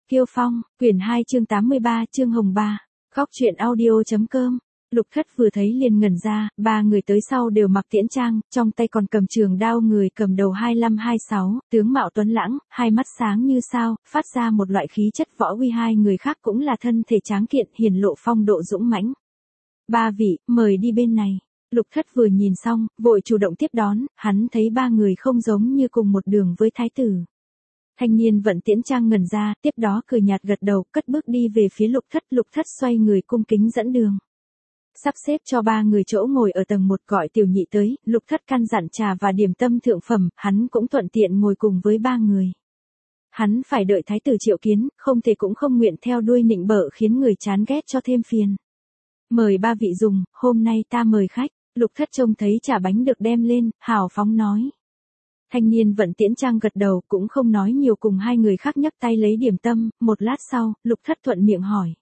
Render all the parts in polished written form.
Kiêu Phong, quyển 2 chương 83, chương Hồng Ba. Góc truyện audio.com. Lục Thất vừa thấy liền ngẩn ra, ba người tới sau đều mặc tiễn trang, trong tay còn cầm trường đao, người cầm đầu 25-26, tướng mạo tuấn lãng, hai mắt sáng như sao, phát ra một loại khí chất võ uy. Hai người khác cũng là thân thể tráng kiện, hiển lộ phong độ dũng mãnh. Ba vị, mời đi bên này. Lục Thất vừa nhìn xong, vội chủ động tiếp đón, hắn thấy ba người không giống như cùng một đường với thái tử. Thanh niên vận tiễn trang ngẩn ra, tiếp đó cười nhạt gật đầu, cất bước đi về phía Lục Thất. Lục Thất xoay người cung kính dẫn đường. Sắp xếp cho ba người chỗ ngồi ở tầng 1, gọi tiểu nhị tới, Lục Thất căn dặn trà và điểm tâm thượng phẩm, hắn cũng thuận tiện ngồi cùng với ba người. Hắn phải đợi thái tử triệu kiến, không thể cũng không nguyện theo đuôi nịnh bợ khiến người chán ghét cho thêm phiền. Mời ba vị dùng, hôm nay ta mời khách. Lục Thất trông thấy trà bánh được đem lên, hào phóng nói. Thanh niên vận tiễn trang gật đầu, cũng không nói nhiều, cùng hai người khác nhấc tay lấy điểm tâm. Một lát sau, Lục Thất thuận miệng hỏi.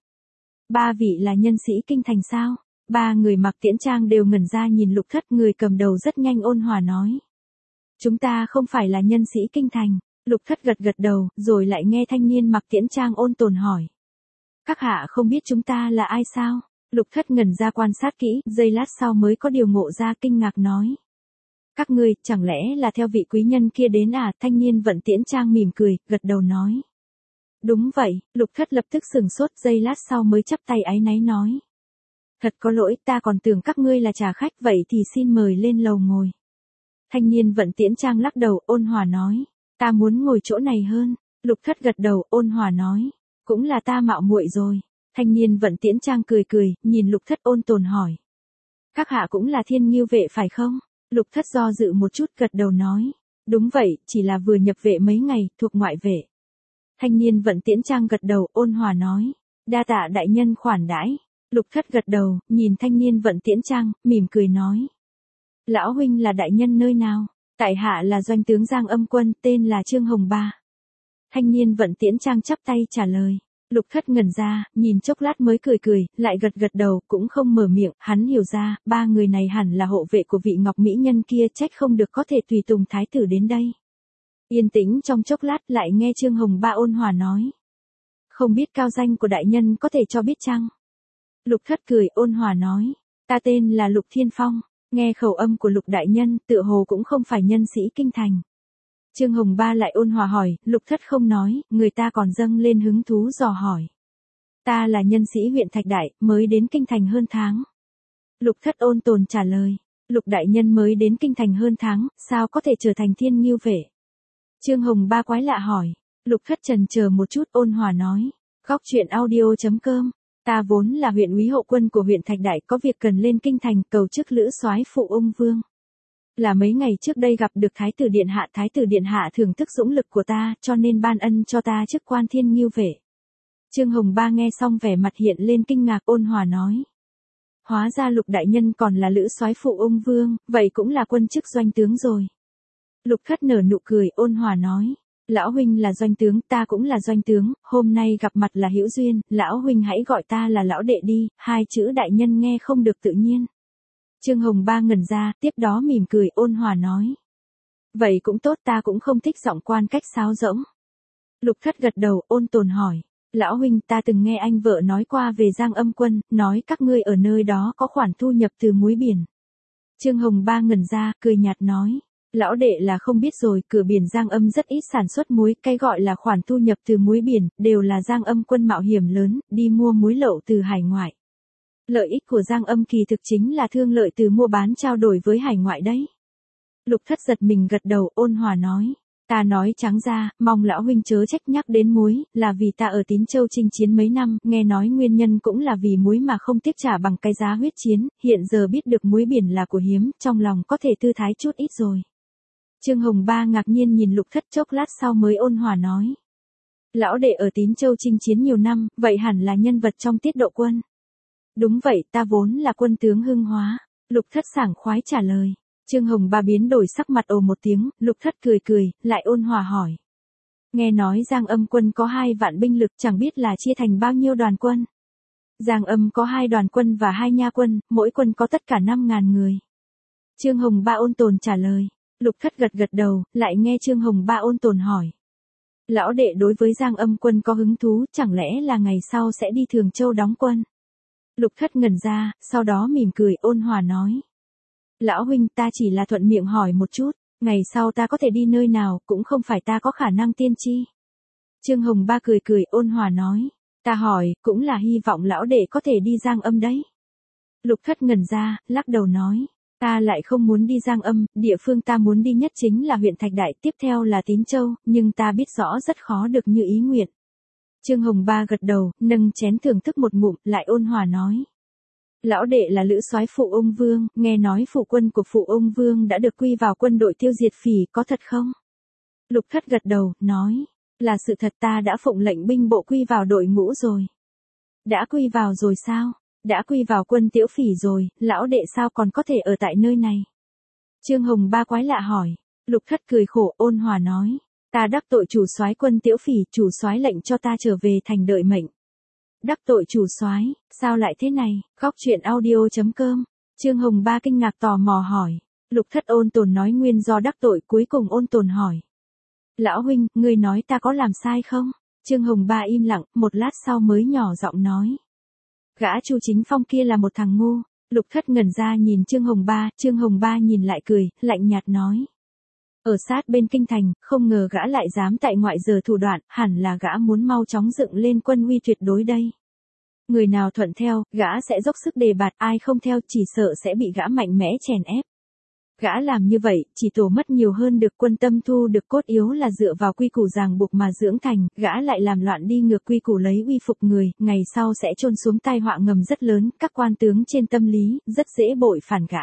Ba vị là nhân sĩ kinh thành sao? Ba người mặc tiễn trang đều ngẩn ra nhìn Lục Thất. Người cầm đầu rất nhanh ôn hòa nói. Chúng ta không phải là nhân sĩ kinh thành. Lục Thất gật gật đầu, rồi lại nghe thanh niên mặc tiễn trang ôn tồn hỏi. Các hạ không biết chúng ta là ai sao? Lục Thất ngẩn ra quan sát kỹ, giây lát sau mới có điều ngộ ra, kinh ngạc nói. Các ngươi, chẳng lẽ là theo vị quý nhân kia đến à? Thanh niên vận tiễn trang mỉm cười, gật đầu nói. Đúng vậy. Lục Thất lập tức sừng sốt, giây lát sau mới chắp tay áy náy nói. Thật có lỗi, ta còn tưởng các ngươi là trà khách, vậy thì xin mời lên lầu ngồi. Thanh niên vận tiễn trang lắc đầu, ôn hòa nói. Ta muốn ngồi chỗ này hơn. Lục Thất gật đầu, ôn hòa nói. Cũng là ta mạo muội rồi. Thanh niên vận tiễn trang cười cười, nhìn Lục Thất ôn tồn hỏi. Các hạ cũng là Thiên Ngưu vệ phải không? Lục Thất do dự một chút, gật đầu nói. Đúng vậy, chỉ là vừa nhập vệ mấy ngày, thuộc ngoại vệ. Thanh niên vận tiễn trang gật đầu, ôn hòa nói. Đa tạ đại nhân khoản đãi. Lục Thất gật đầu, nhìn thanh niên vận tiễn trang, mỉm cười nói. Lão huynh là đại nhân nơi nào? Tại hạ là doanh tướng Giang Âm Quân, tên là Trương Hồng Ba. Thanh niên vận tiễn trang chắp tay trả lời. Lục Thất ngẩn ra, nhìn chốc lát mới cười cười, lại gật gật đầu, cũng không mở miệng. Hắn hiểu ra, ba người này hẳn là hộ vệ của vị ngọc mỹ nhân kia, trách không được có thể tùy tùng thái tử đến đây. Yên tĩnh trong chốc lát, lại nghe Trương Hồng Ba ôn hòa nói. Không biết cao danh của đại nhân có thể cho biết chăng? Lục Thất cười, ôn hòa nói. Ta tên là Lục Thiên Phong. Nghe khẩu âm của Lục đại nhân, tựa hồ cũng không phải nhân sĩ kinh thành. Trương Hồng Ba lại ôn hòa hỏi, Lục Thất không nói, người ta còn dâng lên hứng thú dò hỏi. Ta là nhân sĩ huyện Thạch Đại, mới đến kinh thành hơn tháng. Lục Thất ôn tồn trả lời. Lục đại nhân mới đến kinh thành hơn tháng, sao có thể trở thành Thiên Ngưu vệ? Trương Hồng Ba quái lạ hỏi. Lục Thất chần chờ một chút, ôn hòa nói. Góc truyện audio.com. Ta vốn là huyện úy hậu quân của huyện Thạch Đại, có việc cần lên kinh thành, cầu chức lữ soái phụ Ung Vương. Là mấy ngày trước đây gặp được Thái tử Điện Hạ thưởng thức dũng lực của ta, cho nên ban ân cho ta chức quan Thiên Ngưu vệ. Trương Hồng Ba nghe xong vẻ mặt hiện lên kinh ngạc, ôn hòa nói. Hóa ra Lục đại nhân còn là lữ soái phụ Ung Vương, vậy cũng là quân chức doanh tướng rồi. Lục Thất nở nụ cười, ôn hòa nói. Lão huynh là doanh tướng, ta cũng là doanh tướng, hôm nay gặp mặt là hữu duyên, lão huynh hãy gọi ta là lão đệ đi, hai chữ đại nhân nghe không được tự nhiên. Trương Hồng Ba ngẩn ra, tiếp đó mỉm cười, ôn hòa nói. Vậy cũng tốt, ta cũng không thích giọng quan cách sáo rỗng. Lục Thất gật đầu, ôn tồn hỏi. Lão huynh, ta từng nghe anh vợ nói qua về Giang Âm Quân, nói các ngươi ở nơi đó có khoản thu nhập từ muối biển. Trương Hồng Ba ngẩn ra, cười nhạt nói. Lão đệ là không biết rồi, cửa biển Giang Âm rất ít sản xuất muối, cái gọi là khoản thu nhập từ muối biển, đều là Giang Âm Quân mạo hiểm lớn, đi mua muối lậu từ hải ngoại. Lợi ích của Giang Âm kỳ thực chính là thương lợi từ mua bán trao đổi với hải ngoại đấy. Lục Thất giật mình gật đầu, ôn hòa nói. Ta nói trắng ra, mong lão huynh chớ trách, nhắc đến muối, là vì ta ở Tín Châu chinh chiến mấy năm, nghe nói nguyên nhân cũng là vì muối mà không tiếc trả bằng cái giá huyết chiến, hiện giờ biết được muối biển là của hiếm, trong lòng có thể tư thái chút ít rồi. Trương Hồng Ba ngạc nhiên nhìn Lục Thất, chốc lát sau mới ôn hòa nói. Lão đệ ở Tín Châu chinh chiến nhiều năm, vậy hẳn là nhân vật trong tiết độ quân. Đúng vậy, ta vốn là quân tướng Hưng Hóa. Lục Thất sảng khoái trả lời. Trương Hồng Ba biến đổi sắc mặt, ồ một tiếng, Lục Thất cười cười, lại ôn hòa hỏi. Nghe nói Giang Âm Quân có 2 vạn binh lực, chẳng biết là chia thành bao nhiêu đoàn quân. Giang Âm có 2 đoàn quân và 2 nha quân, mỗi quân có tất cả 5.000 người. Trương Hồng Ba ôn tồn trả lời. Lục Thất gật gật đầu, lại nghe Trương Hồng Ba ôn tồn hỏi. Lão đệ đối với Giang Âm Quân có hứng thú, chẳng lẽ là ngày sau sẽ đi Thường Châu đóng quân? Lục Thất ngẩn ra, sau đó mỉm cười ôn hòa nói. Lão huynh, ta chỉ là thuận miệng hỏi một chút, ngày sau ta có thể đi nơi nào, cũng không phải ta có khả năng tiên tri. Trương Hồng Ba cười cười ôn hòa nói. Ta hỏi, cũng là hy vọng lão đệ có thể đi Giang Âm đấy. Lục Thất ngẩn ra, lắc đầu nói. Ta lại không muốn đi Giang Âm, địa phương ta muốn đi nhất chính là huyện Thạch Đại, tiếp theo là Tín Châu, nhưng ta biết rõ rất khó được như ý nguyện. Trương Hồng Ba gật đầu, nâng chén thưởng thức một ngụm, lại ôn hòa nói. Lão đệ là lữ soái Phụ Ung Vương, nghe nói phụ quân của Phụ Ung Vương đã được quy vào quân đội tiêu diệt phỉ, có thật không? Lục Thất gật đầu, nói. Là sự thật, ta đã phụng lệnh binh bộ quy vào đội ngũ rồi. Đã quy vào rồi sao? Đã quy vào quân Tiễu Phỉ rồi, lão đệ sao còn có thể ở tại nơi này? Trương Hồng Ba quái lạ hỏi. Lục Thất cười khổ ôn hòa nói. Ta đắc tội chủ soái quân Tiễu Phỉ, chủ soái lệnh cho ta trở về thành đợi mệnh. Đắc tội chủ soái, sao lại thế này? Khóc chuyện audio.com. Trương Hồng Ba kinh ngạc tò mò hỏi. Lục Thất ôn tồn nói nguyên do đắc tội, cuối cùng ôn tồn hỏi. Lão huynh, ngươi nói ta có làm sai không? Trương Hồng Ba im lặng, một lát sau mới nhỏ giọng nói. Gã Chu Chính Phong kia là một thằng ngu. Lục Thất ngẩn ra nhìn Trương Hồng Ba nhìn lại cười, lạnh nhạt nói. Ở sát bên kinh thành, không ngờ gã lại dám tại ngoại giờ thủ đoạn, hẳn là gã muốn mau chóng dựng lên quân uy tuyệt đối đây. Người nào thuận theo, gã sẽ dốc sức đề bạt, ai không theo chỉ sợ sẽ bị gã mạnh mẽ chèn ép. Gã làm như vậy, chỉ tổ mất nhiều hơn được quân tâm thu được cốt yếu là dựa vào quy củ ràng buộc mà dưỡng thành, gã lại làm loạn đi ngược quy củ lấy uy phục người, ngày sau sẽ chôn xuống tai họa ngầm rất lớn, các quan tướng trên tâm lý, rất dễ bội phản gã.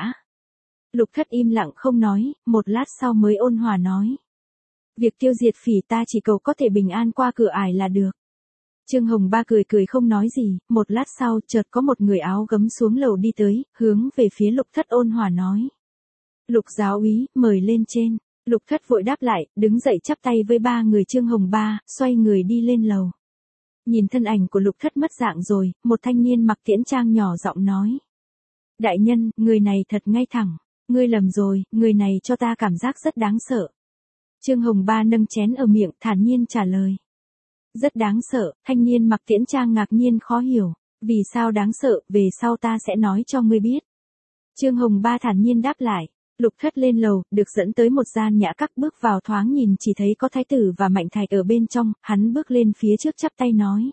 Lục Thất im lặng không nói, một lát sau mới ôn hòa nói. Việc tiêu diệt phỉ ta chỉ cầu có thể bình an qua cửa ải là được. Trương Hồng Ba cười cười không nói gì, một lát sau chợt có một người áo gấm xuống lầu đi tới, hướng về phía Lục Thất ôn hòa nói. Lục giáo úy, mời lên trên. Lục Thất vội đáp lại, đứng dậy chắp tay với ba người Trương Hồng Ba, xoay người đi lên lầu. Nhìn thân ảnh của Lục Thất mất dạng rồi, một thanh niên mặc tiễn trang nhỏ giọng nói. Đại nhân, người này thật ngay thẳng. Ngươi lầm rồi, người này cho ta cảm giác rất đáng sợ. Trương Hồng Ba nâng chén ở miệng, thản nhiên trả lời. Rất đáng sợ, thanh niên mặc tiễn trang ngạc nhiên khó hiểu. Vì sao đáng sợ, về sau ta sẽ nói cho ngươi biết. Trương Hồng Ba thản nhiên đáp lại. Lục Thất lên lầu, được dẫn tới một gian nhã các, bước vào thoáng nhìn chỉ thấy có thái tử và Mạnh Thạch ở bên trong, hắn bước lên phía trước chắp tay nói.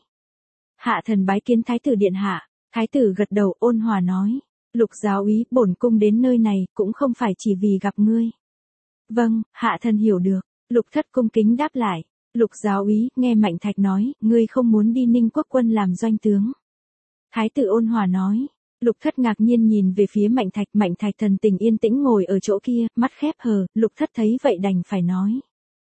Hạ thần bái kiến thái tử điện hạ. Thái tử gật đầu ôn hòa nói. Lục giáo úy, bổn cung đến nơi này, cũng không phải chỉ vì gặp ngươi. Vâng, hạ thần hiểu được. Lục Thất cung kính đáp lại. Lục giáo úy, nghe Mạnh Thạch nói, ngươi không muốn đi Ninh Quốc quân làm doanh tướng. Thái tử ôn hòa nói. Lục Thất ngạc nhiên nhìn về phía Mạnh Thạch thần tình yên tĩnh ngồi ở chỗ kia, mắt khép hờ, Lục Thất thấy vậy đành phải nói.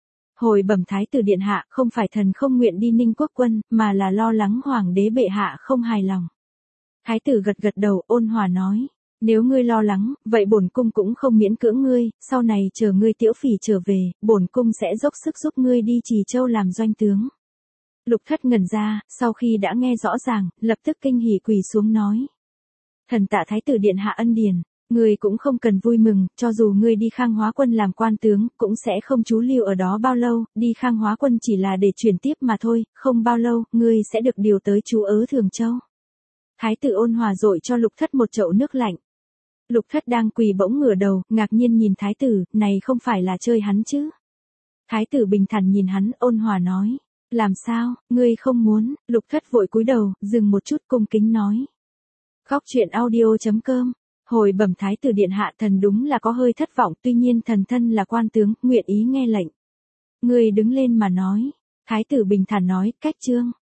Hồi bẩm thái tử điện hạ, không phải thần không nguyện đi Ninh Quốc quân, mà là lo lắng hoàng đế bệ hạ không hài lòng. Thái tử gật đầu ôn hòa nói. Nếu ngươi lo lắng, vậy bổn cung cũng không miễn cưỡng ngươi, sau này chờ ngươi Tiễu Phỉ trở về, bổn cung sẽ dốc sức giúp ngươi đi Trì Châu làm doanh tướng. Lục Thất ngẩn ra, sau khi đã nghe rõ ràng, lập tức kinh hỉ quỳ xuống nói. Thần tạ thái tử điện hạ ân điển, ngươi cũng không cần vui mừng, cho dù ngươi đi Khang Hóa quân làm quan tướng, cũng sẽ không trú lưu ở đó bao lâu, đi Khang Hóa quân chỉ là để chuyển tiếp mà thôi, không bao lâu, ngươi sẽ được điều tới trú ở Thường Châu. Thái tử ôn hòa dội cho Lục Thất một chậu nước lạnh. Lục Thất đang quỳ bỗng ngửa đầu, ngạc nhiên nhìn thái tử, này không phải là chơi hắn chứ. Thái tử bình thản nhìn hắn, ôn hòa nói. Làm sao, ngươi không muốn, Lục Thất vội cúi đầu, dừng một chút cung kính nói. Khóc chuyện audio.com. Hồi bẩm thái tử điện hạ, thần đúng là có hơi thất vọng, tuy nhiên thần thân là quan tướng, nguyện ý nghe lệnh. Ngươi đứng lên mà nói. Thái tử bình thản nói, cách trương.